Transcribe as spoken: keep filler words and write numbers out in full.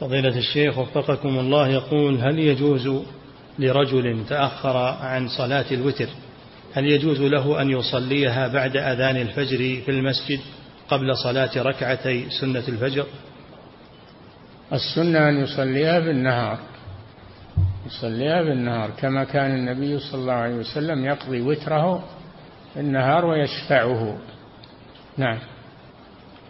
فضيلة الشيخ وفقكم الله، يقول: هل يجوز لرجل تأخر عن صلاة الوتر، هل يجوز له أن يصليها بعد أذان الفجر في المسجد قبل صلاة ركعتي سنة الفجر؟ السنة أن يصليها بالنهار، يصليها بالنهار كما كان النبي صلى الله عليه وسلم يقضي وتره بالنهار ويشفعه. نعم.